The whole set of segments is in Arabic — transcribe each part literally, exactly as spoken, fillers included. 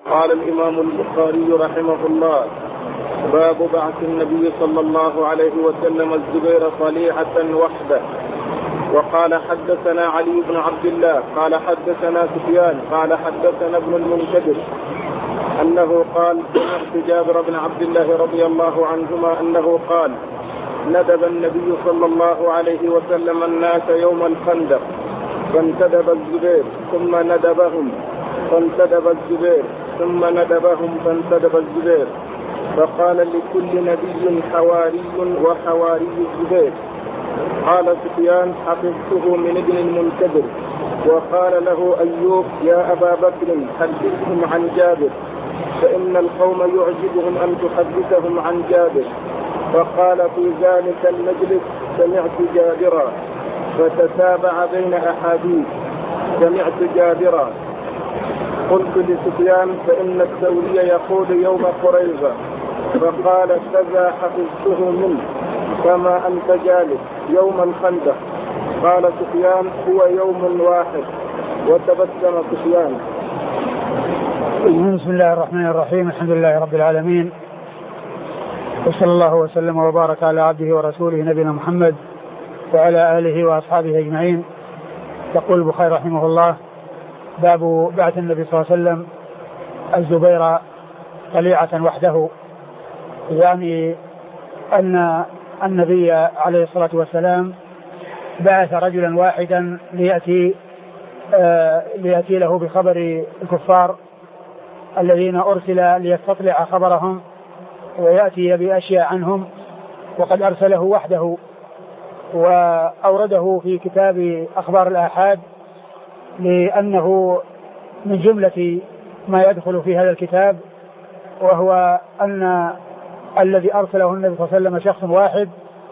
قال الإمام البخاري رحمه الله: باب بعث النبي صلى الله عليه وسلم الزبير طليعة وحده. وقال حدثنا علي بن عبد الله قال حدثنا سفيان قال حدثنا ابن المنكدر أنه قال: سمعت جابر بن عبد الله رضي الله عنهما أنه قال: ندب النبي صلى الله عليه وسلم الناس يوم الخندق فانتدب الزبير ثم ندبهم فانتدب الزبير ثم ندبهم فانتدب الزبير، فقال: لكل نبي حواري وحواري الزبير. قال سفيان: حفظته من ابن المنكدر. وقال له أيوب: يا أبا بكر حدثهم عن جابر، فإن القوم يعجبهم أن تحدثهم عن جابر. فقال في ذلك المجلس: سمعت جابرا. فتتابع بين أحاديث: سمعت جابرا. قلت لسفيان: فإن الثوري يقول يوم قريظة. فقال: كذا حفظته منه كما أنت جالس يوم الخندق. قال سفيان: هو يوم واحد. وتبسم سفيان. بسم الله الرحمن الرحيم. الحمد لله رب العالمين، وصلى الله وسلم وبارك على عبده ورسوله نبينا محمد وعلى آله وأصحابه أجمعين. يقول البخاري رحمه الله: باب بعث النبي صلى الله عليه وسلم الزبير طليعة وحده، يعني أن النبي عليه الصلاة والسلام بعث رجلا واحدا ليأتي آه ليأتي له بخبر الكفار الذين أرسل ليستطلع خبرهم ويأتي بأشياء عنهم، وقد أرسله وحده وأورده في كتاب أخبار الآحاد، لأنه من جملة ما يدخل في هذا الكتاب، وهو أن الذي أرسله النبي صلى الله عليه وسلم شخص واحد،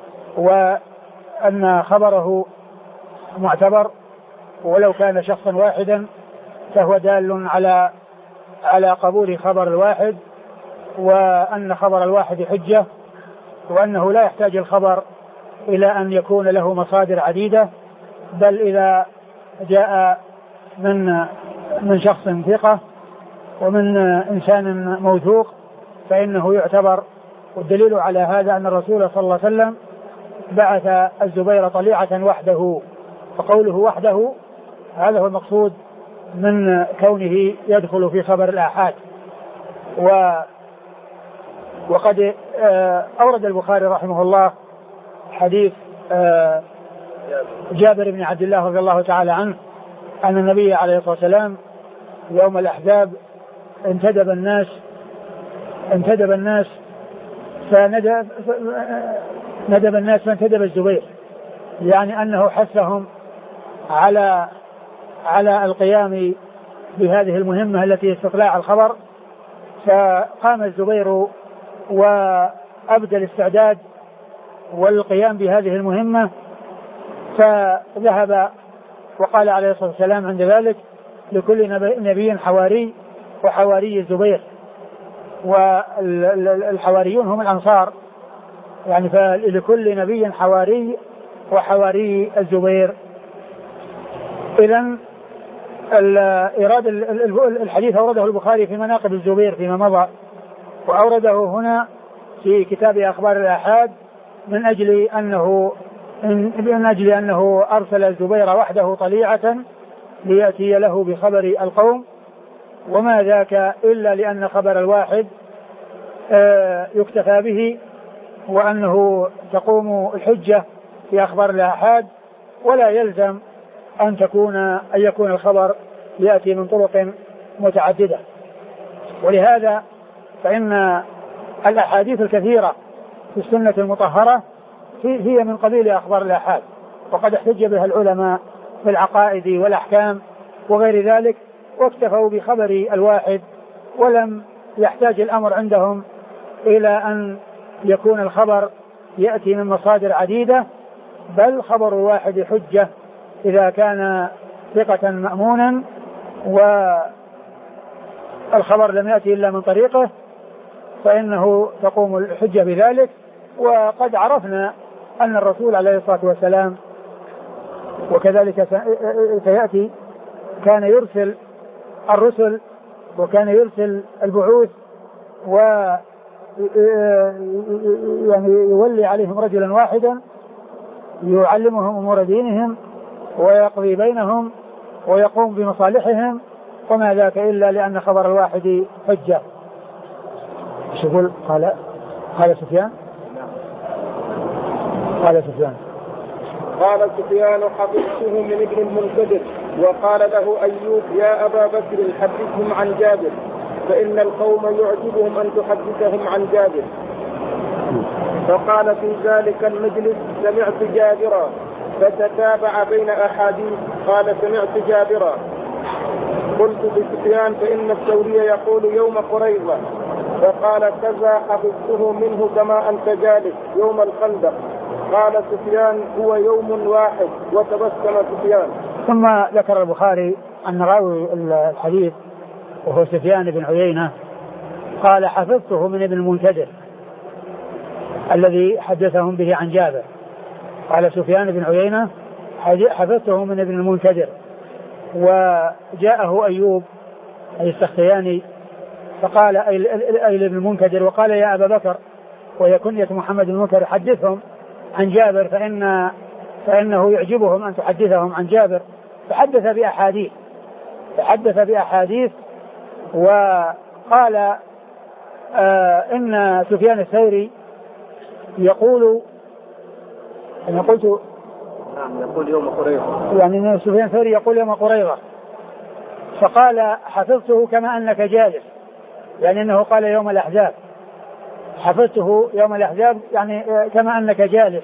وأن خبره معتبر ولو كان شخصا واحدا فهو دال على على قبول خبر الواحد، وأن خبر الواحد حجة، وأنه لا يحتاج الخبر إلى أن يكون له مصادر عديدة، بل إذا جاء من من شخص ثقة ومن إنسان موثوق فإنه يعتبر. والدليل على هذا أن الرسول صلى الله عليه وسلم بعث الزبير طليعة وحده، فقوله وحده هذا هو المقصود من كونه يدخل في خبر الآحاد. و وقد أورد البخاري رحمه الله حديث جابر بن عبد الله رضي الله تعالى عنه أن النبي عليه الصلاة والسلام يوم الأحزاب انتدب الناس انتدب الناس فندب ندب الناس فانتدب الزبير، يعني أنه حثهم على على القيام بهذه المهمة التي استطلاع الخبر. فقام الزبير وأبدى الاستعداد والقيام بهذه المهمة، فذهب وقال عليه الصلاة والسلام عند ذلك: لكل نبي حواري وحواري الزبير. والحواريون هم الأنصار، يعني فلكل نبي حواري وحواري الزبير. إذن إيراد الحديث أورده البخاري في مناقب الزبير فيما مضى، وأورده هنا في كتاب أخبار الآحاد من أجل أنه من أجل أنه أرسل الزبير وحده طليعة ليأتي له بخبر القوم، وما ذاك إلا لأن خبر الواحد يكتفى به، وأنه تقوم الحجة في أخبار الآحاد، ولا يلزم أن تكون أن يكون الخبر يأتي من طرق متعددة. ولهذا فإن الأحاديث الكثيرة في السنة المطهرة هي من قبيل أخبار الآحاد، وقد احتج بها العلماء في العقائد والأحكام وغير ذلك، واكتفوا بخبر الواحد، ولم يحتاج الأمر عندهم إلى أن يكون الخبر يأتي من مصادر عديدة، بل خبر الواحد حجة إذا كان ثقة مأمونا والخبر لم يأتي إلا من طريقه فإنه تقوم الحجة بذلك. وقد عرفنا أن الرسول عليه الصلاة والسلام وكذلك سيأتي كان يرسل الرسل وكان يرسل البعوث و يعني يولي عليهم رجلا واحدا يعلمهم أمور دينهم ويقضي بينهم ويقوم بمصالحهم، وما ذاك إلا لأن خبر الواحد حجة. ايش يقول؟ قال قال سفيان قال سفيان قال سفيان حفظته من ابن المنكدر وقال له أيوب يا أبا بكر حدثهم عن جابر فإن القوم يعجبهم أن تحدثهم عن جابر. فقال في ذلك المجلس سمعت جابرا، فتتابع بين أحاديث قال سمعت جابرا. قلت لسفيان فإن الثوري يقول يوم قريظة، فقال كذا حفظته منه كما أنت جالس يوم الخندق. قال سفيان هو يوم واحد، وتبسم سفيان. ثم ذكر البخاري أن راوي الحديث وهو سفيان بن عيينة قال حفظته من ابن المنكدر الذي حدثهم به عن جابر. قال سفيان بن عيينة حفظته من ابن المنكدر، وجاءه أيوب أي السختياني فقال أي ابن المنكدر وقال يا أبا بكر، وهي كنية محمد بن المنكدر، حدثهم عن جابر فإن فإنه يعجبهم أن تحدثهم عن جابر. فحدث بأحاديث فحدث بأحاديث وقال آه إن سفيان الثوري يقول أنا قلت نعم يقول يوم قريظة، يعني إن سفيان الثوري يقول يوم قريظة، فقال حفظته كما أنك جالس، يعني أنه قال يوم الأحزاب، حفظته يوم الأحزاب يعني كما أنك جالس.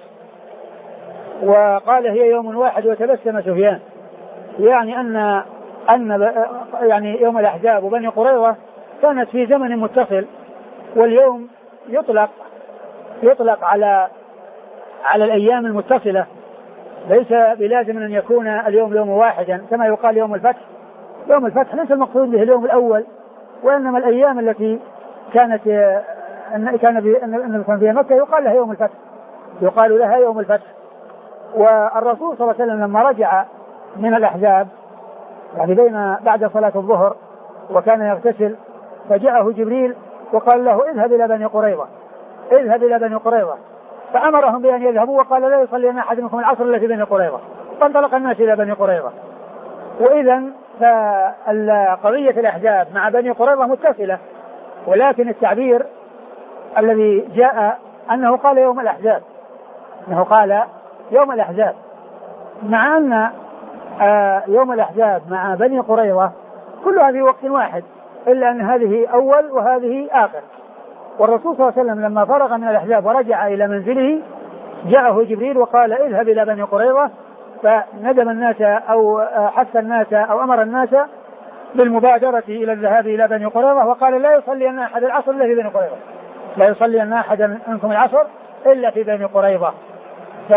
وقال هي يوم واحد، وتبسم سفيان، يعني أن أن يعني يوم الأحزاب وبني قريظة كانت في زمن متصل، واليوم يطلق يطلق على على الأيام المتصلة، ليس بلازم أن يكون اليوم يوم واحدا كما يقال يوم الفتح. يوم الفتح ليس المقصود به اليوم الأول، وإنما الأيام التي كانت كان كان في مكة يقال لها يوم الفتح، يقال لها يوم الفتح. والرسول صلى الله عليه وسلم لما رجع من الأحزاب يعني بين بعد صلاة الظهر وكان يغتسل، فجاءه جبريل وقال له اذهب إلى بني قريظة اذهب إلى بني قريظة فأمرهم بأن يذهبوا، وقال لا يصلي أحد منكم العصر إلا في بني قريظة. فانطلق الناس إلى بني قريظة. وإذا فقضية الأحزاب مع بني قريظة متصلة، ولكن التعبير الذي جاء أنه قال يوم الأحزاب أنه قال يوم الأحزاب مع أن يوم الأحزاب مع بني قريظة كلها في وقت واحد، إلا أن هذه أول وهذه آخر. والرسول صلى الله عليه وسلم لما فرغ من الأحزاب ورجع إلى منزله جاءه جبريل وقال اذهب إلى بني قريظة، فندم الناس أو حث الناس أو أمر الناس بالمبادرة إلى الذهاب إلى بني قريظة، وقال لا يصلي أن أحد العصر إلا في بني قريظة لا يصلي أن أحد منكم العصر إلا في بني قريظة. ف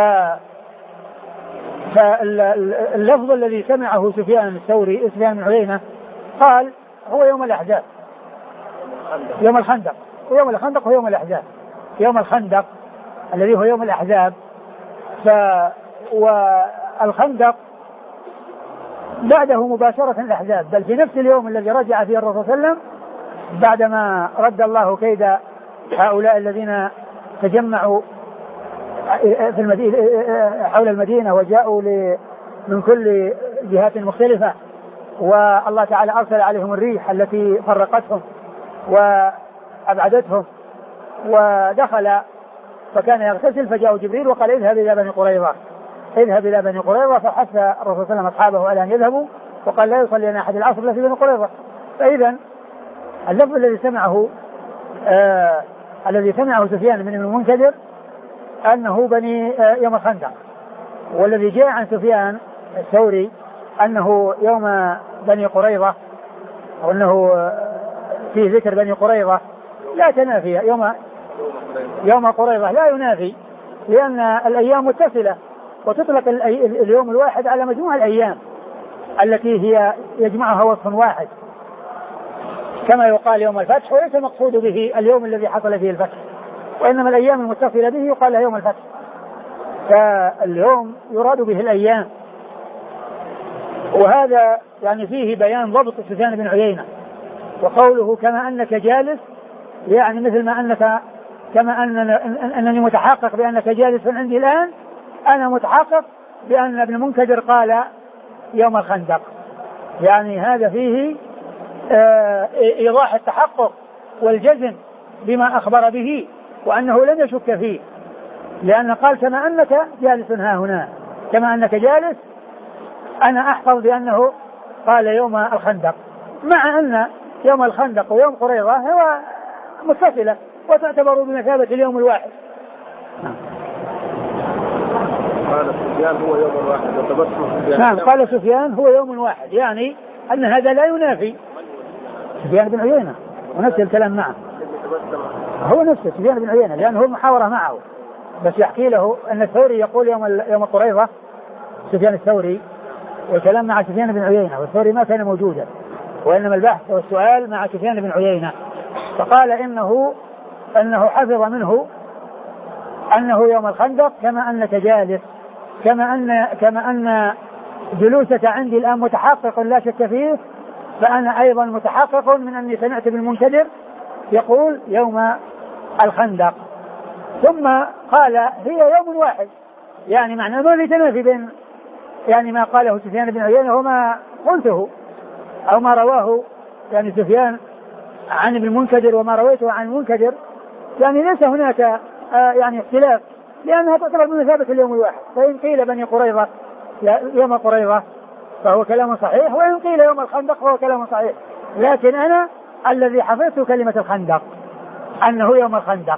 فاللفظ الذي سمعه سفيان الثوري سفيان بن عيينة قال هو يوم الأحزاب يوم الخندق، ويوم الخندق هو يوم الأحزاب. يوم الخندق الذي هو يوم الأحزاب، ف والخندق بعده مباشرة الأحزاب، بل في نفس اليوم الذي رجع فيه الرسول صلى الله عليه وسلم بعدما رد الله كيد هؤلاء الذين تجمعوا في المدينة حول المدينة وجاءوا من كل جهات مختلفة، والله تعالى أرسل عليهم الريح التي فرقتهم وأبعدتهم، ودخل فكان يغتسل فجاء جبريل وقال اذهب إلى بني قريظة اذهب إلى بني قريظة فحث الرسول صلى الله عليه وسلم أصحابه على أن يذهبوا، وقال لا يصلي أن أحد العصر إلا في بني قريظة. فإذا اللفظ الذي سمعه آه الذي سمعه سفيان من المنكدر أنه بني آه يوم الخندق، والذي جاء عن سفيان الثوري أنه يوم بني قريظة، أو أنه في ذكر بني قريظة لا تنافي. يوم يوم قريظة لا ينافي، لأن الأيام متصلة، وتطلق اليوم الواحد على مجموع الأيام التي هي يجمعها وصف واحد، كما يقال يوم الفتح، وليس المقصود به اليوم الذي حصل فيه الفتح، وإنما الأيام المتصلة به يقال لها يوم الفتح. فاليوم يراد به الأيام، وهذا يعني فيه بيان ضبط سفيان بن عيينة، وقوله كما أنك جالس يعني مثل ما أنك كما أننا أنني متحقق بأنك جالس عندي الآن، أنا متحقق بأن ابن المنكدر قال يوم الخندق. يعني هذا فيه آه إيضاح التحقق والجزم بما أخبر به وأنه لم يشك فيه، لأن قال كما أنك جالس ها هنا، كما أنك جالس أنا أحفظ بأنه قال يوم الخندق، مع أن يوم الخندق ويوم قريظة هو متصلة وتعتبر بمثابة اليوم الواحد. قال سفيان هو يوم الواحد وتبسم. نعم قال سفيان هو يوم واحد، يعني أن هذا لا ينافي سفيان بن عيينة ونفس الكلام معه، هو نفسه سفيان بن عيينة لأنه هو محاورة معه، بس يحكي له أن الثوري يقول يوم يوم قريظة سفيان الثوري، والكلام مع سفيان بن عيينة، والثوري ما كان موجودا وإنما البحث والسؤال مع سفيان بن عيينة. فقال إنه أنه حفظ منه أنه يوم الخندق كما أنك جالس، كما أن كما أن جلوسك عندي الآن متحقق لا شك فيه، فأنا أيضا متحقق من أني سمعت بالمنكدر يقول يوم الخندق. ثم قال هي يوم واحد، يعني معناه ما في تنافي بين يعني ما قاله سفيان بن عيينة وما قلته أو ما رواه يعني سفيان عن ابن المنكدر وما رويته عن المنكدر، يعني ليس هناك آه يعني اختلاف، لأنها تعتبر بمثابة اليوم الواحد. فإن قيل بني قريظة يوم قريظة فهو كلام صحيح، وإن قيل يوم الخندق فهو كلام صحيح، لكن أنا الذي حفظت كلمة الخندق أنه يوم الخندق.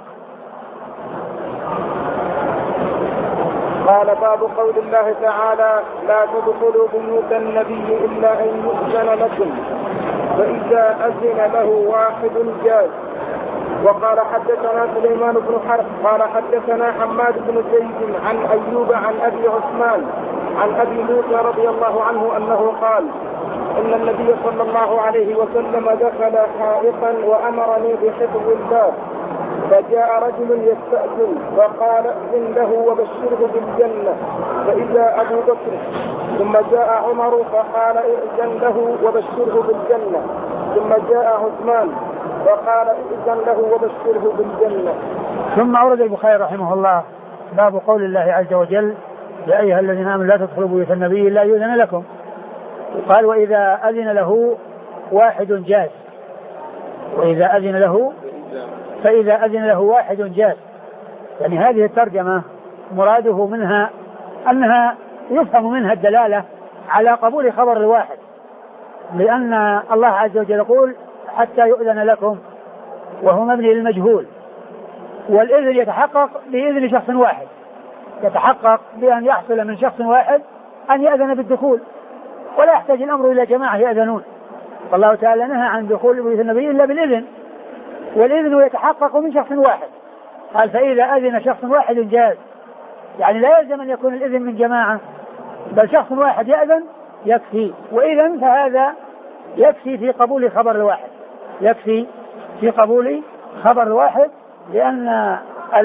قال باب قول الله تعالى لا تدخلوا بيوت النبي إلا أن يؤذن لكم فإذا أذن له واحد جاز. وقال حدثنا سليمان بن حرب قال حدثنا حماد بن زيد عن أيوب عن أبي عثمان عن أبي موسى رضي الله عنه أنه قال إن النبي صلى الله عليه وسلم دخل حائطا وأمرني بحفظ الباب، فجاء رجل يستأذن فقال إذن له وبشره بالجنة، فإذا أبو بكر، ثم جاء عمر فقال إذن له وبشره بالجنة، ثم جاء عثمان فقال إذن له وبشره بالجنة. ثم أورد البخاري رحمه الله باب قول الله عز وجل يا أيها الذين آمنوا لا تدخلوا بيوت النبي إلا يؤذن لكم. قال وإذا أذن له واحد جاز، وإذا أذن له فإذا أذن له واحد جاز. يعني هذه الترجمة مراده منها أنها يفهم منها الدلالة على قبول خبر الواحد، لأن الله عز وجل يقول حتى يؤذن لكم وهو مبني للمجهول، والإذن يتحقق بإذن شخص واحد، يتحقق بأن يحصل من شخص واحد أن يأذن بالدخول، ولا يحتاج الأمر إلى جماعة يأذنون. والله تعالى نهى عن دخول بيوت النبي إلا بالإذن، والإذن يتحقق من شخص واحد. قال فإذا أذن شخص واحد جاز، يعني لا يلزم أن يكون الإذن من جماعة، بل شخص واحد يأذن يكفي. وإذن فهذا يكفي في قبول خبر الواحد، يكفي في قبول خبر الواحد، لأن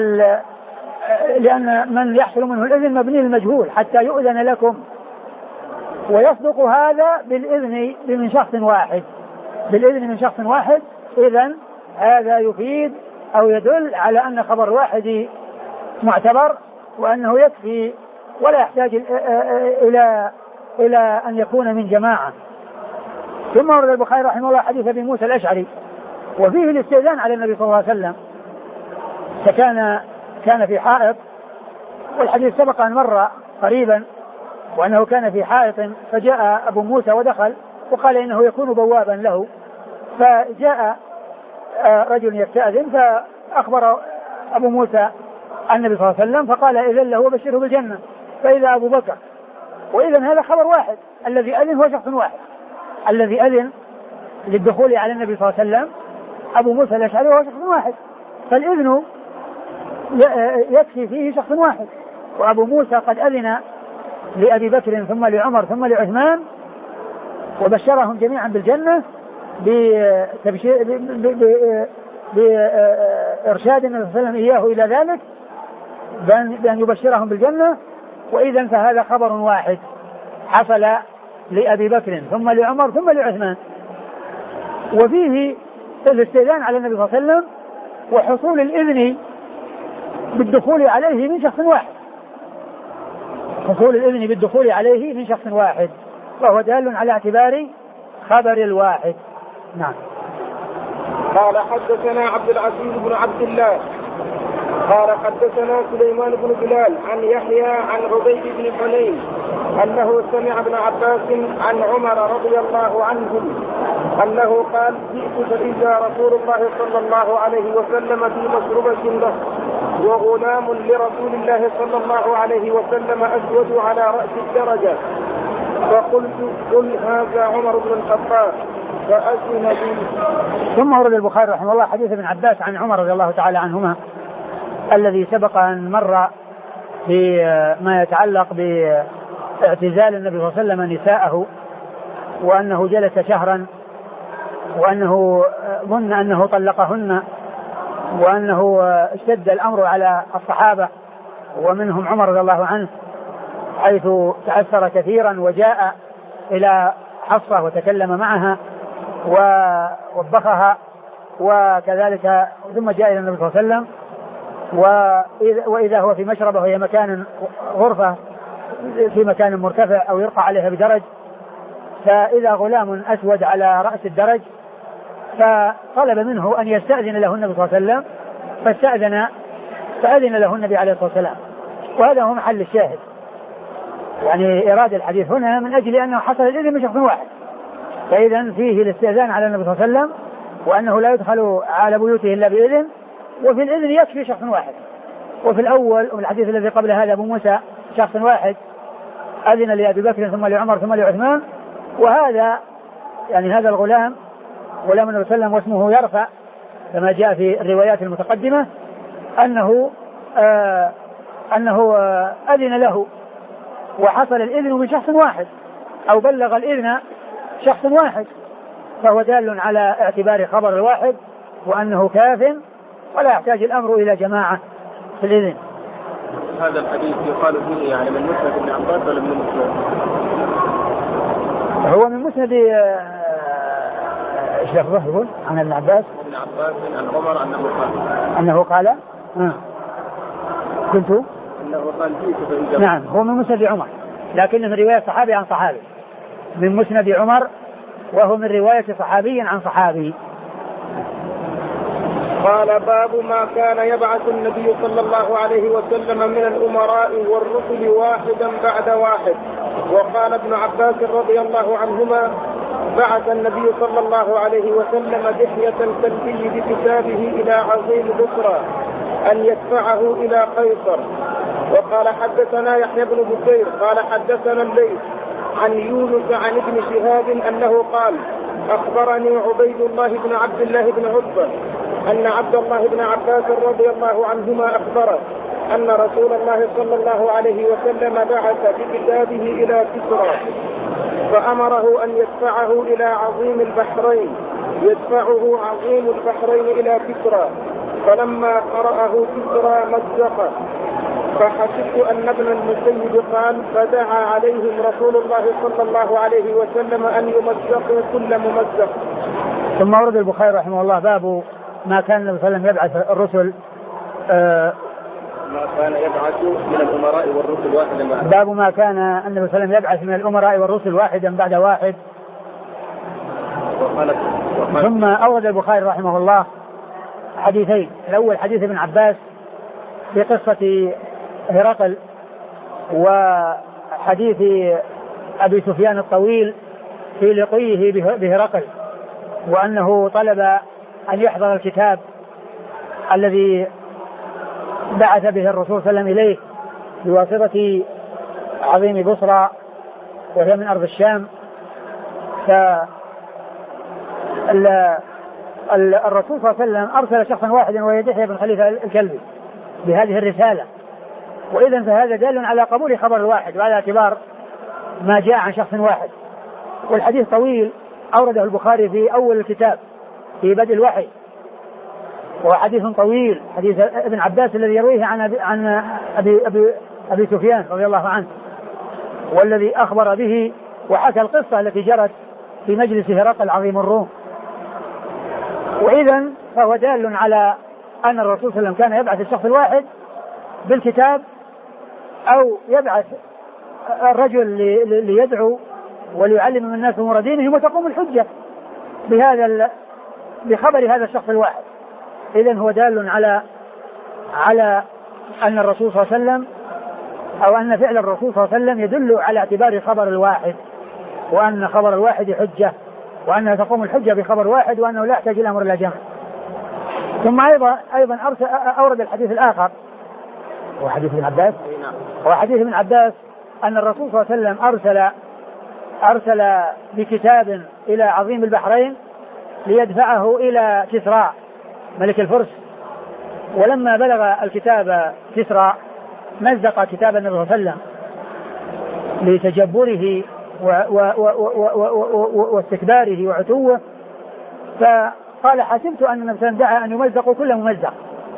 لأن من يحصل منه الإذن مبني للمجهول حتى يؤذن لكم، ويصدق هذا بالإذن من شخص واحد، بالإذن من شخص واحد. إذن هذا يفيد أو يدل على أن خبر الواحد معتبر، وأنه يكفي ولا يحتاج إلى إلى أن يكون من جماعة. ثم ورد البخاري رحمه الله حديث أبي موسى الأشعري وفيه الاستئذان على النبي صلى الله عليه وسلم، فكان كان في حائط، والحديث سبق أن مر قريبا، وأنه كان في حائط فجاء أبو موسى ودخل وقال إنه يكون بوابا له، فجاء رجل يستأذن فأخبر أبو موسى النبي صلى الله عليه وسلم فقال إذن له وبشره بالجنة، فإذا أبو بكر. وإذن هذا خبر واحد، الذي أذن هو شخص واحد، الذي أذن للدخول على النبي صلى الله عليه وسلم أبو موسى الأشعري هو شخص واحد، فالإذن يكفي فيه شخص واحد. وأبو موسى قد أذن لأبي بكر ثم لعمر ثم لعثمان وبشرهم جميعا بالجنة بإرشاد النبي صلى الله عليه وسلم إياه إلى ذلك بأن يبشرهم بالجنة. وإذن فهذا خبر واحد حصل لأبي بكر ثم لعمر ثم لعثمان. وفيه الاستئذان على النبي صلى الله عليه وسلم وحصول الإذن بالدخول عليه من شخص واحد، حصول الإذن بالدخول عليه من شخص واحد، وهو دال على اعتبار خبر الواحد. نعم. قال حدثنا عبد العزيز بن عبد الله قال حدثنا سليمان بن بلال عن يحيى عن عبيد بن حنين أنه سمع ابن عباس عن عمر رضي الله عنهم أنه قال: جئت فإذا رسول الله صلى الله عليه وسلم في مشربة له وغلام لرسول الله صلى الله عليه وسلم أسود على رأس الدرجة، فقلت: قل هذا عمر بن الخطاب، فأذن بي. ثم ورد البخاري رحمه الله حديث ابن عباس عن عمر رضي الله تعالى عنهما الذي سبق أن مر بما يتعلق باعتزال النبي صلى الله عليه وسلم نساءه، وأنه جلس شهرا، وأنه ظن أنه طلقهن، وأنه اشتد الأمر على الصحابة ومنهم عمر رضي الله عنه، حيث تأثر كثيرا وجاء إلى حفصة وتكلم معها ووبخها، وكذلك ثم جاء إلى النبي صلى الله عليه وسلم، وإذا هو في مشربه وهي مكان غرفة في مكان مرتفع أو يرقى عليها بدرج، فإذا غلام أسود على رأس الدرج، فطلب منه أن يستأذن له النبي صلى الله عليه وسلم، فاستأذن فأذن له النبي عليه الصلاة والسلام. وهذا هو محل الشاهد، يعني إرادة الحديث هنا من أجل أنه حصل الإذن من شخص واحد، فإذا فيه الاستئذان على النبي صلى الله عليه وسلم، وأنه لا يدخل على بيوته إلا بإذن، وفي الإذن يكفي شخص واحد. وفي الأول وفي الحديث الذي قبل هذا أبو موسى شخص واحد أذن لأبي بكر ثم لعمر ثم لعثمان، وهذا يعني هذا الغلام غلام النبي صلى الله عليه وسلم واسمه يرفع كما جاء في الروايات المتقدمة أنه آه أنه آه أذن له وحصل الإذن من شخص واحد أو بلغ الإذن شخص واحد، فهو دال على اعتبار خبر الواحد وأنه كاف ولا يحتاج الأمر إلى جماعة في الإذن. هذا الحديث يقال فيه يعني من مسند ابن عباس ولا من مسند؟ هو من مسند ايش لفظه يقول عن ابن عباس؟ ابن عباس عن عمر انه قال انه قال آه. كنت انه قال فيه. نعم هو من مسند عمر، لكن من رواية صحابي عن صحابي، من مسند عمر وهو من رواية صحابي عن صحابي. قال: باب ما كان يبعث النبي صلى الله عليه وسلم من الأمراء والرسل واحدا بعد واحد. وقال ابن عباس رضي الله عنهما: بعث النبي صلى الله عليه وسلم دحية الكلبي بكتابه إلى عظيم بصرى أن يدفعه إلى قيصر. وقال: حدثنا يحيى بن بكير قال حدثنا الليث عن يونس عن ابن شهاب أنه قال: أخبرني عبيد الله بن عبد الله بن عتبة أن عبد الله بن عباس رضي الله عنهما أخبره أن رسول الله صلى الله عليه وسلم بعث بكتابه إلى كسرى فأمره أن يدفعه إلى عظيم البحرين يدفعه عظيم البحرين إلى كسرى، فلما قرأه كسرى مزقه، فحسبت أن ابن المسيب قال: فدعا عليهم رسول الله صلى الله عليه وسلم أن يمزقوا كل ممزق. ثم ورد البخاري رحمه الله باب ما كان النبي صلى الله عليه وسلم يبعث الرسل آه ما كان يبعث من الأمراء والرسل واحدا بعد باب ما كان النبي صلى الله عليه وسلم يبعث من الأمراء والرسل واحدا بعد واحد. وقالت وقالت ثم أورد البخاري رحمه الله حديثين، الأول حديث ابن عباس في قصة هرقل، وحديث أبي سفيان الطويل في لقيه بهرقل، وأنه طلب أن يحضر الكتاب الذي بعث به الرسول صلى الله عليه وسلم إليه بواسطة عظيم بصرى وهي من أرض الشام. فالرسول صلى الله عليه وسلم أرسل شخصا واحدا وهو دحية بن خليفة الكلبي بهذه الرسالة، وإذن فهذا دال على قبول خبر الواحد وعلى اعتبار ما جاء عن شخص واحد. والحديث طويل أورده البخاري في أول الكتاب في بدء الوحي، وهو حديث طويل، حديث ابن عباس الذي يرويه عن أبي, عن أبي, أبي, أبي سفيان رضي الله عنه، والذي أخبر به وحكى القصة التي جرت في مجلس هرقل عظيم الروم. وإذا فهو دال على أن الرسول صلى الله عليه وسلم كان يبعث الشخص الواحد بالكتاب، أو يبعث الرجل ليدعو وليعلم من الناس أمور دينهم، وتقوم الحجة بهذا بخبر هذا الشخص الواحد. إذن هو دال على على أن الرسول صلى الله عليه وسلم أو أن فعل الرسول صلى الله عليه وسلم يدل على اعتبار خبر الواحد، وأن خبر الواحد حجة، وأنها تقوم الحجة بخبر واحد، وأنه لا يحتاج إلى أمر إلى جمع. ثم أيضا أيضا أورد الحديث الآخر، هو حديث ابن عباس هو حديث ابن عباس أن الرسول صلى الله عليه وسلم أرسل أرسل بكتاب إلى عظيم البحرين ليدفعه إلى كسرى ملك الفرس، ولما بلغ الكتاب كسرى مزق كتاب النبي صلى الله عليه وسلم لتجبره واستكباره وعتوه، فقال حسبت أن النبي صلى الله عليه وسلم دعا أن يمزقوا كل ممزق،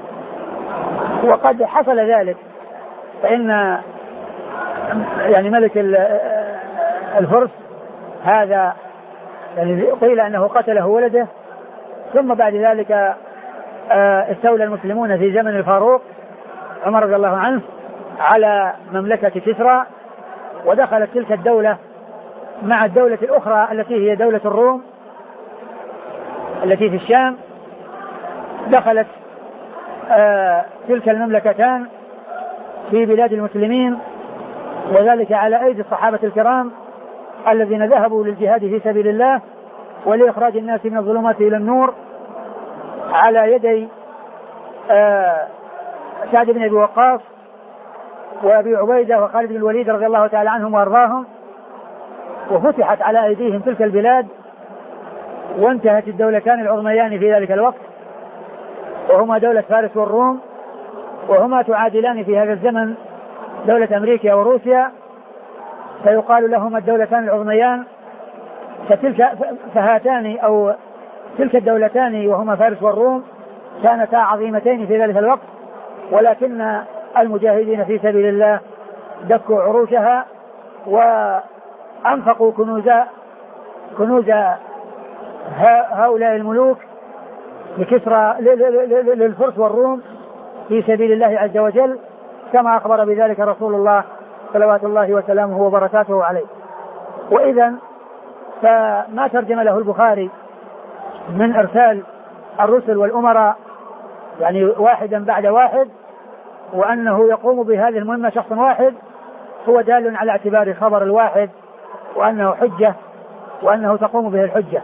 وقد حصل ذلك، فإن يعني ملك الفرس هذا يعني قيل أنه قتله ولده، ثم بعد ذلك استولى المسلمون في زمن الفاروق عمر رضي الله عنه على مملكة كسرى، ودخلت تلك الدولة مع الدولة الأخرى التي هي دولة الروم التي في الشام، دخلت آه تلك المملكتان في بلاد المسلمين، وذلك على أيدي الصحابة الكرام الذين ذهبوا للجهاد في سبيل الله ولإخراج الناس من الظلمات إلى النور، على يدي آه سعد بن أبي وقاص وأبي عبيدة وخالد بن الوليد رضي الله تعالى عنهم وأرضاهم، وفتحت على أيديهم تلك البلاد، وانتهت الدولتان العظميان في ذلك الوقت، وهما دولة فارس والروم، وهما تعادلان في هذا الزمن دولة أمريكا وروسيا، فيقال لهما الدولتان العظميان. فتلك فهاتان أو تلك الدولتان وهما فارس والروم كانتا عظيمتين في ذلك الوقت، ولكن المجاهدين في سبيل الله دكوا عروشها وأنفقوا كنوز كنوز هؤلاء الملوك لكسرى للفرس والروم في سبيل الله عز وجل، كما أخبر بذلك رسول الله صلوات الله وسلامه وبركاته عليه. وإذا فما ترجم له البخاري من إرسال الرسل والأمراء يعني واحدا بعد واحد، وأنه يقوم بهذه المهمة شخص واحد، هو دال على اعتبار خبر الواحد، وأنه حجة، وأنه تقوم به الحجة.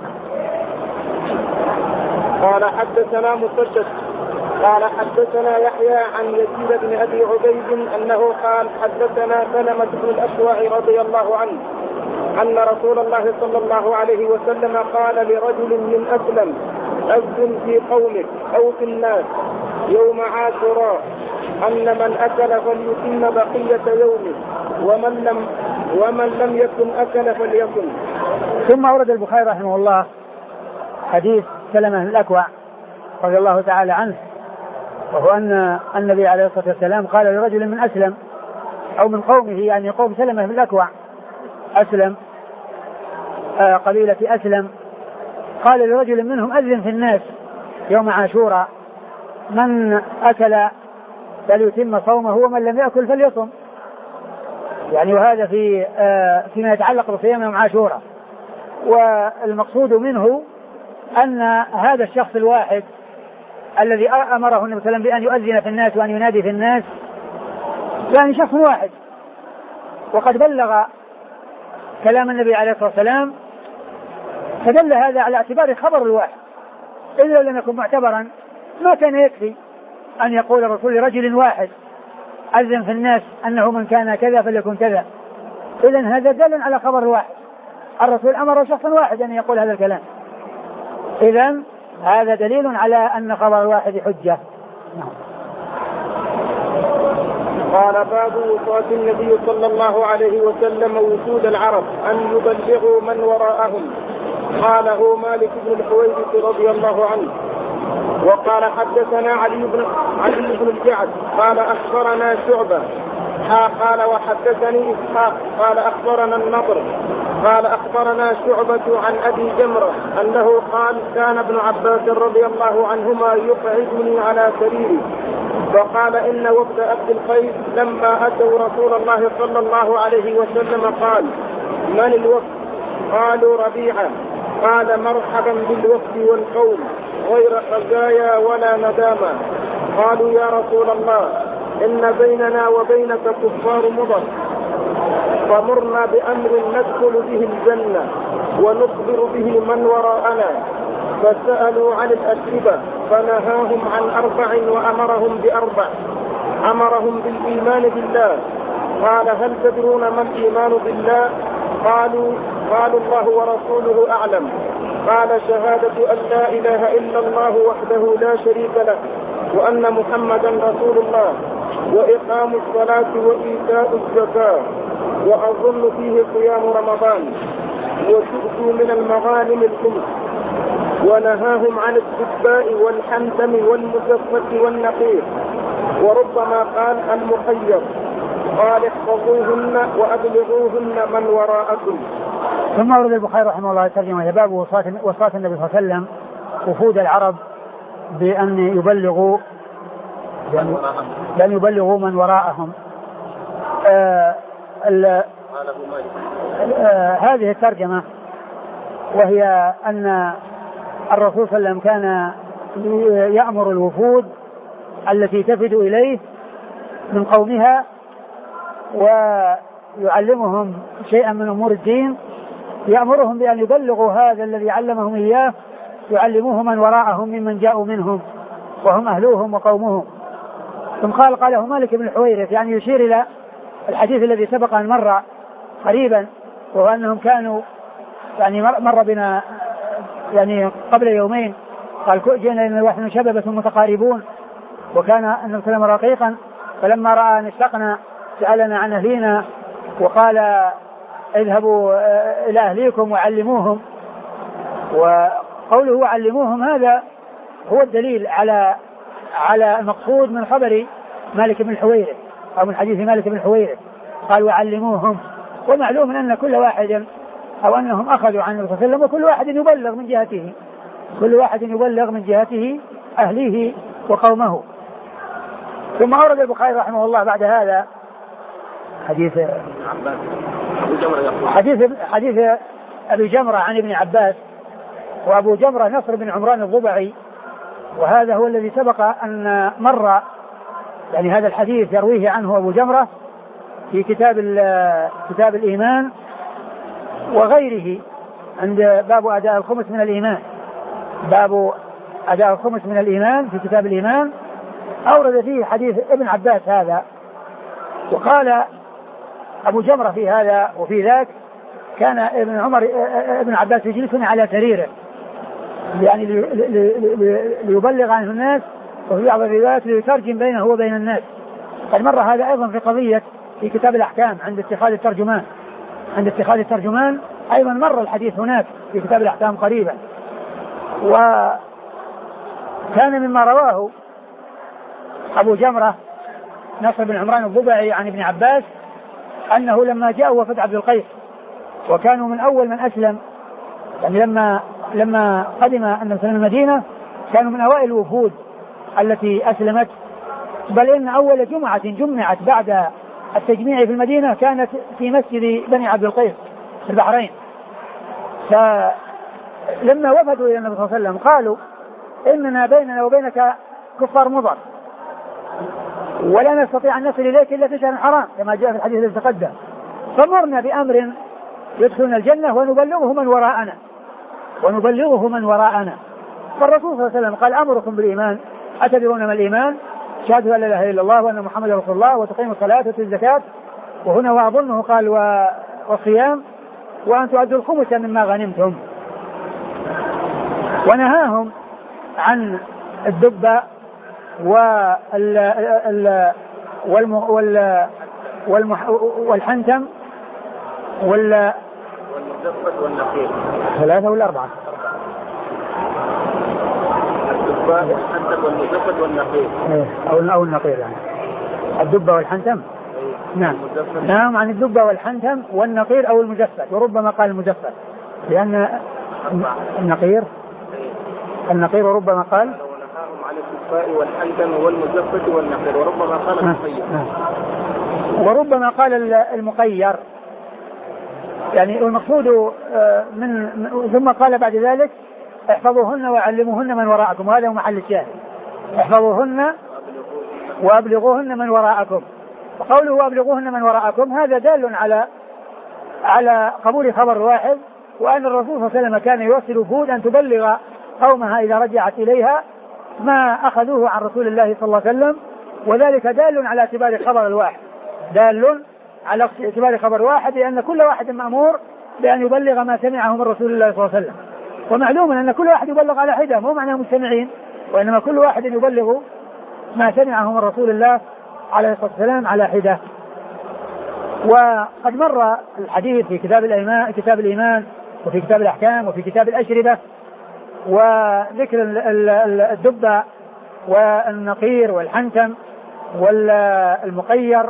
قال حدثنا مسدد قال حدثنا يحيى عن يزيد بن أبي عبيد أنه قال حدثنا سلمة بن الأكوع رضي الله عنه أن رسول الله صلى الله عليه وسلم قال لرجل من أسلم أذن في قومك أو في الناس يوم عاشوراء أن من أكل فليتم بقية يومه ومن لم ومن لم يكن أكل فليكن. ثم أورد البخاري رحمه الله حديث سلمة الأكوع رضي الله تعالى عنه، وهو أن النبي عليه الصلاة والسلام قال لرجل من أسلم أو من قومه، يعني قوم سلمة الأكوع أسلم آه قبيلة أسلم، قال لرجل منهم أذن في الناس يوم عاشوراء من أكل فليتم صومه ومن لم يأكل فليصم، يعني وهذا في آه فيما يتعلق بصيام يوم عاشوراء. والمقصود منه أن هذا الشخص الواحد الذي أمره النبي صلى الله عليه وسلم بأن يؤذن في الناس وأن ينادي في الناس يعني شخص واحد، وقد بلغ كلام النبي عليه الصلاة والسلام، فدل هذا على اعتبار خبر الواحد، إذا لم يكن معتبرا ما كان يكفي أن يقول الرسول لرجل واحد أذن في الناس أنه من كان كذا فليكن كذا، إذن هذا دل على خبر الواحد، الرسول أمر شخصا واحد أن يقول هذا الكلام، إذن هذا دليل على أن خبر الواحد حجة. قال باب وصاة النبي صلى الله عليه وسلم وفود العرب أن يبلغوا من وراءهم. قاله مالك بن الحويرث رضي الله عنه. وقال حدثنا علي بن علي بن الجعد قال أخبرنا شعبة قال وحدثني إسحاق قال أخبرنا النضر قال أخبرنا شعبة عن أبي جمرة أنه قال كان ابن عباس رضي الله عنهما يقعدني على سريري فقال إن وفد عبد القيس لما أتوا رسول الله صلى الله عليه وسلم قال من الوفد؟ قالوا ربيعة. قال مرحبا بالوفد والقوم غير خزايا ولا ندامة. قالوا يا رسول الله إن بيننا وبينك كفار مضر فمرنا بأمر ندخل به الجنة ونخبر به من وراءنا. فسألوا عن الأشربة فنهاهم عن أربع وأمرهم بأربع. أمرهم بالإيمان بالله. قال هل تدرون ما الإيمان بالله؟ قالوا قالوا الله ورسوله أعلم. قال شهادة أن لا إله إلا الله وحده لا شريك له وأن محمدا رسول الله وإقام الصلاة وإيتاء الزكاة وأظن فيه قيام رمضان وتؤتوا من المغانم الخمس. ونهاهم عن الدباء والحنتم والمزفة والنقير وربما قال المخير. قال احفظوهن وأبلغوهن من وراءكم. ثم ورد البخاري رحمه الله ترجمة باب وصاة النبي صلى الله عليه وسلم وفود العرب بأن يبلغوا بأن يبلغوا من وراءهم. آه آه هذه الترجمة وهي أن الرسول صلى الله عليه وسلم كان يأمر الوفود التي تفد إليه من قومها ويعلمهم شيئا من أمور الدين يأمرهم بأن يبلغوا هذا الذي علمهم إياه يعلموه من وراءهم ممن جاءوا منهم وهم أهلوهم وقومهم. ثم قال قاله مالك بن الحويرث يعني يشير إلى الحديث الذي سبق أن مر قريبا وهو أنهم كانوا يعني مر بنا يعني قبل يومين قال جئنا إلى نحن شببة متقاربون وكان النبي صلى الله عليه وسلم رقيقا فلما رأى أن اشتقنا سألنا عن أهلينا وقال اذهبوا إلى أهليكم وعلموهم. وقوله وعلموهم هذا هو الدليل على على المقصود من خبر مالك بن الحويرث أو من حديث مالك بن الحويرث قال وعلموهم. ومعلوم أن كل واحد أو أنهم أخذوا عن النبي صلى الله عليه وسلم وكل واحد يبلغ من جهته كل واحد يبلغ من جهته أهليه وقومه. ثم أورد البخاري رحمه الله بعد هذا حديث حديث حديث أبي جمرة عن ابن عباس. وأبو جمرة نصر بن عمران الضبعي وهذا هو الذي سبق أن مر يعني هذا الحديث يرويه عنه أبو جمرة في كتاب كتاب الإيمان وغيره عند باب أداء الخمس من الإيمان باب أداء الخمس من الإيمان في كتاب الإيمان أورد فيه حديث ابن عباس هذا. وقال أبو جمرة في هذا وفي ذاك كان ابن عمر ابن عباس يجلسني على سريره يعني ليبلغ عنه الناس وفي بعض الروايات ليترجم بينه وبين الناس. قد مر هذا أيضا في قضية في كتاب الأحكام عند اتخاذ الترجمان عند اتخاذ الترجمان أيضا مر الحديث هناك في كتاب الأحكام قريبا. وكان مما رواه أبو جمرة نصر بن عمران الضبعي عن ابن عباس أنه لما جاء وفد عبد القيس وكانوا من أول من أسلم يعني لما لما قدم النبي صلى الله عليه وسلم المدينة كانوا من أوائل الوفود التي أسلمت بل إن أول جمعة جمعت بعد التجميع في المدينة كانت في مسجد بني عبد القيس في البحرين. فلما وفدوا إلى النبي صلى الله عليه وسلم قالوا إننا بيننا وبينك كفار مضر ولا نستطيع أن نصل إليك إلا في شهر حرام كما جاء في الحديث الذي تقدم فمرنا بأمر يدخلنا الجنة ونبلغه من وراءنا ونبلغه من وراءنا. فالرسول صلى الله عليه وسلم قال أمركم بالإيمان أتدرون ما الإيمان؟ شهادة أن لا إله إلا الله وأن محمد رسول الله وتقيم الصلاة وتؤتي الزكاة وهنا وأظنه قال والصيام وأن تؤدوا الخمس مما غنمتم. ونهاهم عن الدبة وال ال وال والمح والحنتم وال والمزفة والنقير ثلاثة ولا أربعة؟ الدبة والحنتم والمزفة والنقير أو أو النقير يعني الدبة والحنتم نعم نعم عن الدبة والحنتم والنقير أو المزفت، وربما قال المزفت لأن النقير النقير وربما قال ونهاهم عن الدباء والحنتم والمزفت والنقير، وربما قال المقير وربما قال المقير. يعني المقصود من ثم قال بعد ذلك احفظوهن وعلموهن من وراءكم، وهذا هو محل الشاهد، احفظوهن وابلغوهن من وراءكم. وقوله وابلغوهن من وراءكم هذا دال على على قبول خبر واحد، وأن الرسول صلى الله عليه وسلم كان يوصل وفود أن تبلغ قومها إذا رجعت إليها ما أخذوه عن رسول الله صلى الله عليه وسلم، وذلك دال على اعتبار خبر الواحد، دال على اعتبار خبر واحد، لأن كل واحد مأمور بأن يبلغ ما سمعه من رسول الله صلى الله عليه وسلم. ومعلوم أن كل واحد يبلغ على حدة، مو معناه مجتمعين، وإنما كل واحد يبلغ ما سمعه من رسول الله عليه الصلاة والسلام على حدة. وقد مر الحديث في كتاب الإيمان كتاب الإيمان وفي كتاب الأحكام وفي كتاب الأشربة، وذكر الدبة والنقير والحنتم والمقير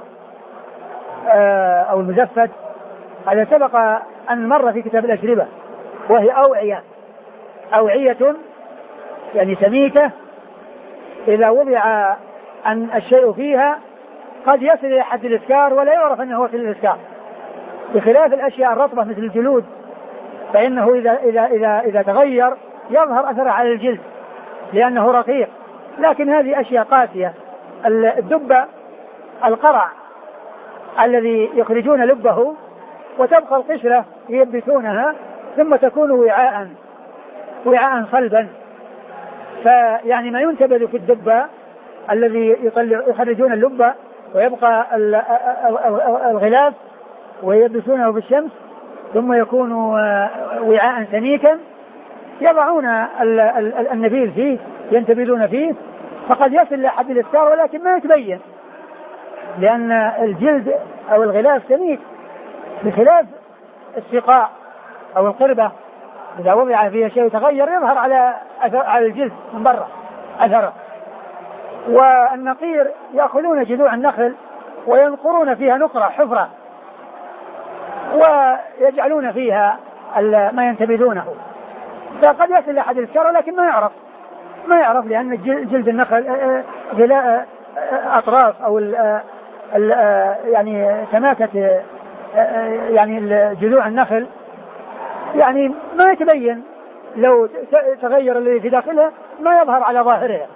أو المزفت، هذا سبق أن مر في كتاب الأشربة، وهي أوعية أوعية يعني سميكة إذا وضع أن الشيء فيها قد يصل إلى حد الإسكار ولا يعرف أنه وصل الإسكار، بخلاف الأشياء الرطبة مثل الجلود فإنه إذا, إذا, إذا, إذا تغير يظهر أثر على الجلد لأنه رقيق. لكن هذه أشياء قاسية. الدبة القرع الذي يخرجون لبه وتبقى القشرة ييبسونها ثم تكون وعاء وعاء صلبا، فيعني ما ينتبذ في الدبة الذي يخرجون اللبة ويبقى الغلاف وييبسونه بالشمس ثم يكون وعاء سميكا يضعون النبيذ فيه ينتبذون فيه، فقد يصل لحد الإسكار ولكن ما يتبين لأن الجلد أو الغلاف سميك، بخلاف السقاء أو القربة إذا وضع فيها شيء يتغير يظهر على على الجلد من برا أثره. والنقير يأخذون جذوع النخل وينقرون فيها نقرة حفرة ويجعلون فيها ما ينتبذونه، فقد يصل لحد الإسكار لكن ما يعرف ما يعرف لأن جلد النخل أطراف أو ال ال يعني سماكة يعني جذوع النخل يعني ما يتبين، لو تغير الذي في داخلها ما يظهر على ظاهرها.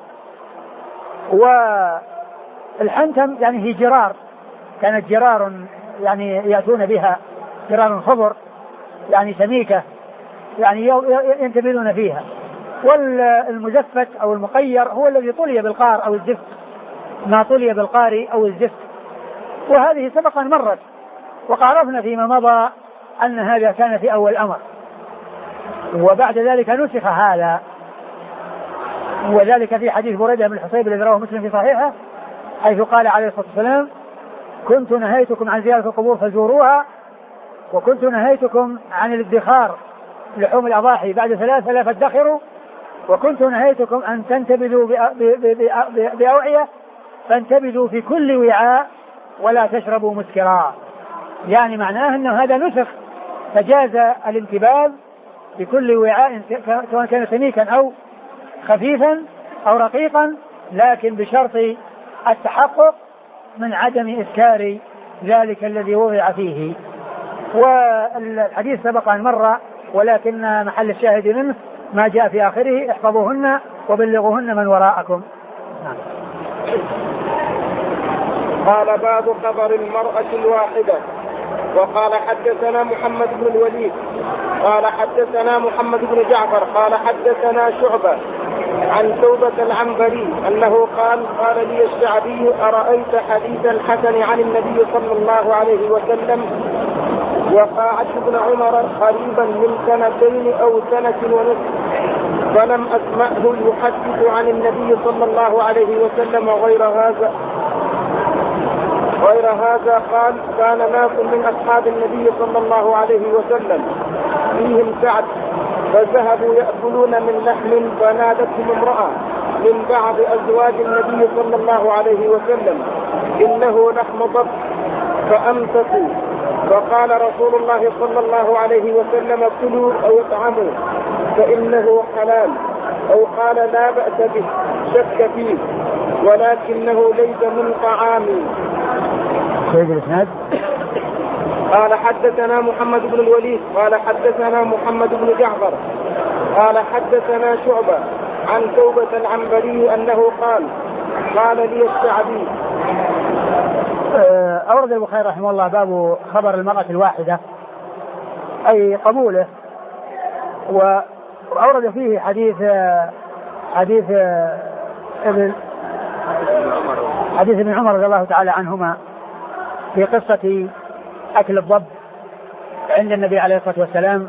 والحنتم يعني هي جرار، كانت جرار يعني يأتون بها جرار خضر يعني سميكة يعني ينتبذون فيها. والمزفت أو المقير هو الذي طلي بالقار أو الزفت، ما طلي بالقار أو الزفت، وهذه سبقا مرت وقعرفنا فيما مضى أن هذا كان في أول الأمر، وبعد ذلك نسخ هذا، وذلك في حديث بريدة بن الحصيب الذي رواه مسلم في صحيحه حيث قال عليه الصلاة والسلام: كنت نهيتكم عن زيارة القبور فزوروها، وكنت نهيتكم عن الادخار لحوم الأضاحي بعد ثلاث فلا فادخروا، وكنت نهيتكم أن تنتبذوا بأوعية فانتبذوا في كل وعاء ولا تشربوا مسكرا. يعني معناه أن هذا نسخ، فجاز الانتباذ بكل وعاء سواء كان سميكا أو خفيفا أو رقيقا، لكن بشرط التحقق من عدم إسكار ذلك الذي وضع فيه. والحديث سبق أن مر، ولكن محل الشاهد منه ما جاء في آخره: احفظوهن وبلغوهن من وراءكم. قال: باب خبر المرأة الواحدة. وقال: حدثنا محمد بن الوليد قال حدثنا محمد بن جعفر قال حدثنا شعبة عن توبة العنبري أنه قال: قال لي الشعبي: أرأيت حديث الحسن عن النبي صلى الله عليه وسلم وقاعد ابن عمر قريبا من سنتين أو سنة ونصف، فلم أسمعه يحدث عن النبي صلى الله عليه وسلم غير هذا غير هذا قال: كان ناس من أصحاب النبي صلى الله عليه وسلم فيهم سعد، فذهبوا يأكلون من لحم، فنادتهم امرأة من بعض أزواج النبي صلى الله عليه وسلم: إنه لحم ضب، فأمسكوا، فقال رسول الله صلى الله عليه وسلم كلوا أو اطعموا فإنه حلال، أو قال لا بأس به شك فيه ولكنه ليس من طعامي. قال حدثنا محمد بن الوليد قال حدثنا محمد بن جعفر قال حدثنا شعبة عن توبة العنبري أنه قال قال لي الشعبي. أورد البخاري رحمه الله باب خبر المرأة الواحدة أي قبوله، وأورد فيه حديث حديث ابن حديث ابن عمر رضي الله تعالى عنهما في قصة أكل الضب عند النبي عليه الصلاة والسلام،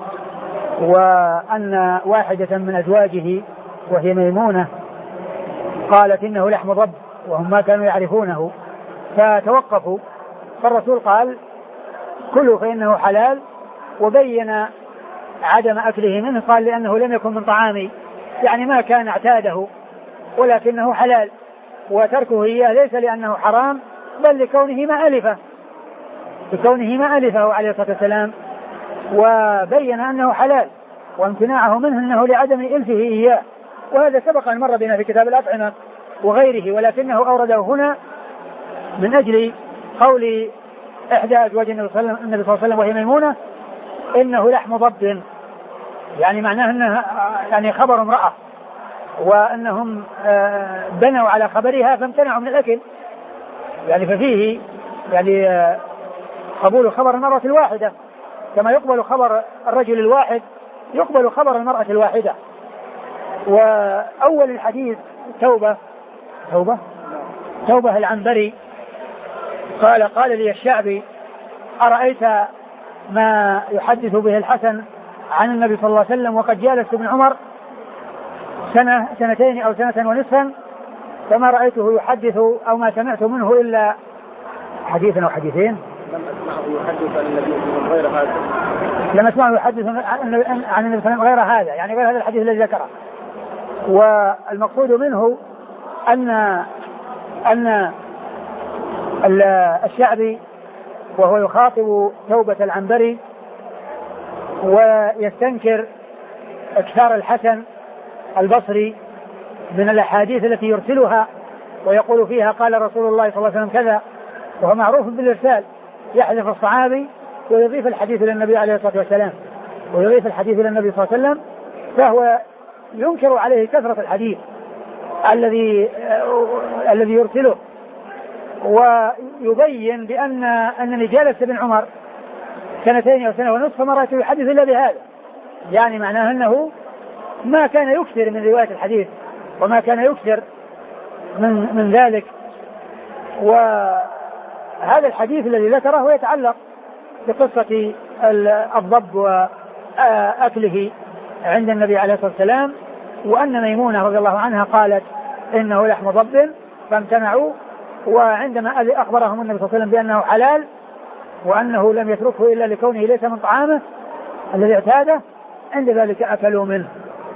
وأن واحدة من أزواجه وهي ميمونة قالت إنه لحم ضب وهم ما كانوا يعرفونه، فتوقفوا، فالرسول قال كلوا فإنه حلال، وبين عدم أكله منه، قال لأنه لم يكن من طعامي، يعني ما كان اعتاده ولكنه حلال، وتركه إياه ليس لأنه حرام بل لكونه ما ألفه لكونه ما ألفه عليه الصلاة والسلام، وبين أنه حلال، وامتناعه منه أنه لعدم إلفه إياه، وهذا سبق أن مر بنا في كتاب الأطعمة وغيره، ولكنه أورده هنا من أجل قول إحدى أزواج النبي صلى الله عليه وسلم وهي ميمونة إنه لحم ضب، يعني معناه أنه يعني خبر امرأة، وأنهم بنوا على خبرها فامتنعوا من الأكل، يعني ففيه يعني قبول خبر المرأة الواحدة كما يقبل خبر الرجل الواحد يقبل خبر المرأة الواحدة. وأول الحديث توبة توبة توبة العنبري قال قال لي الشعبي أرأيت ما يحدث به الحسن عن النبي صلى الله عليه وسلم وقد جالس ابن عمر سنة سنتين أو سنة ونصفا فما رأيته يحدث أو ما سمعت منه إلا حديثا أو حديثين لم أسمعه يحدث عن النبي من غير هذا لم أسمعه يحدث عن النبي صلى الله عليه وسلم غير هذا، يعني غير هذا الحديث الذي ذكره. والمقصود منه أن أن الشعبي وهو يخاطب توبة العنبري ويستنكر اكثار الحسن البصري من الأحاديث التي يرسلها ويقول فيها قال رسول الله صلى الله عليه وسلم كذا، وهو معروف بالإرسال، يحذف الصحابي ويضيف الحديث إلى النبي عليه الصلاة والسلام ويضيف الحديث إلى النبي صلى الله عليه وسلم، فهو ينكر عليه كثرة الحديث الذي الذي يرسله، ويبين بأن أنني جالس ابن عمر سنتين أو سنة ونصف ما رأيته يحدث إلا بهذا، يعني معناه أنه ما كان يكثر من رواية الحديث وما كان يكثر من من ذلك. وهذا الحديث الذي ذكره يتعلق بقصة الضب وأكله عند النبي عليه الصلاة والسلام، وأن ميمونة رضي الله عنها قالت إنه لحم ضب فامتنعوا، وعندما أخبرهم النبي صلى الله عليه وسلم بأنه حلال وأنه لم يتركه إلا لكونه ليس من طعامه الذي اعتاده عند ذلك أكلوا منه.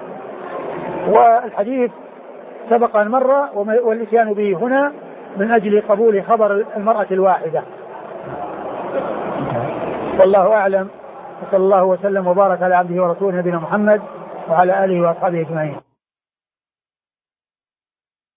والحديث سبق أن مر، والإتيان به هنا من أجل قبول خبر المرأة الواحدة. والله أعلم، وصلى الله وسلم وبارك على عبده ورسوله نبينا محمد وعلى آله وأصحابه أجمعين.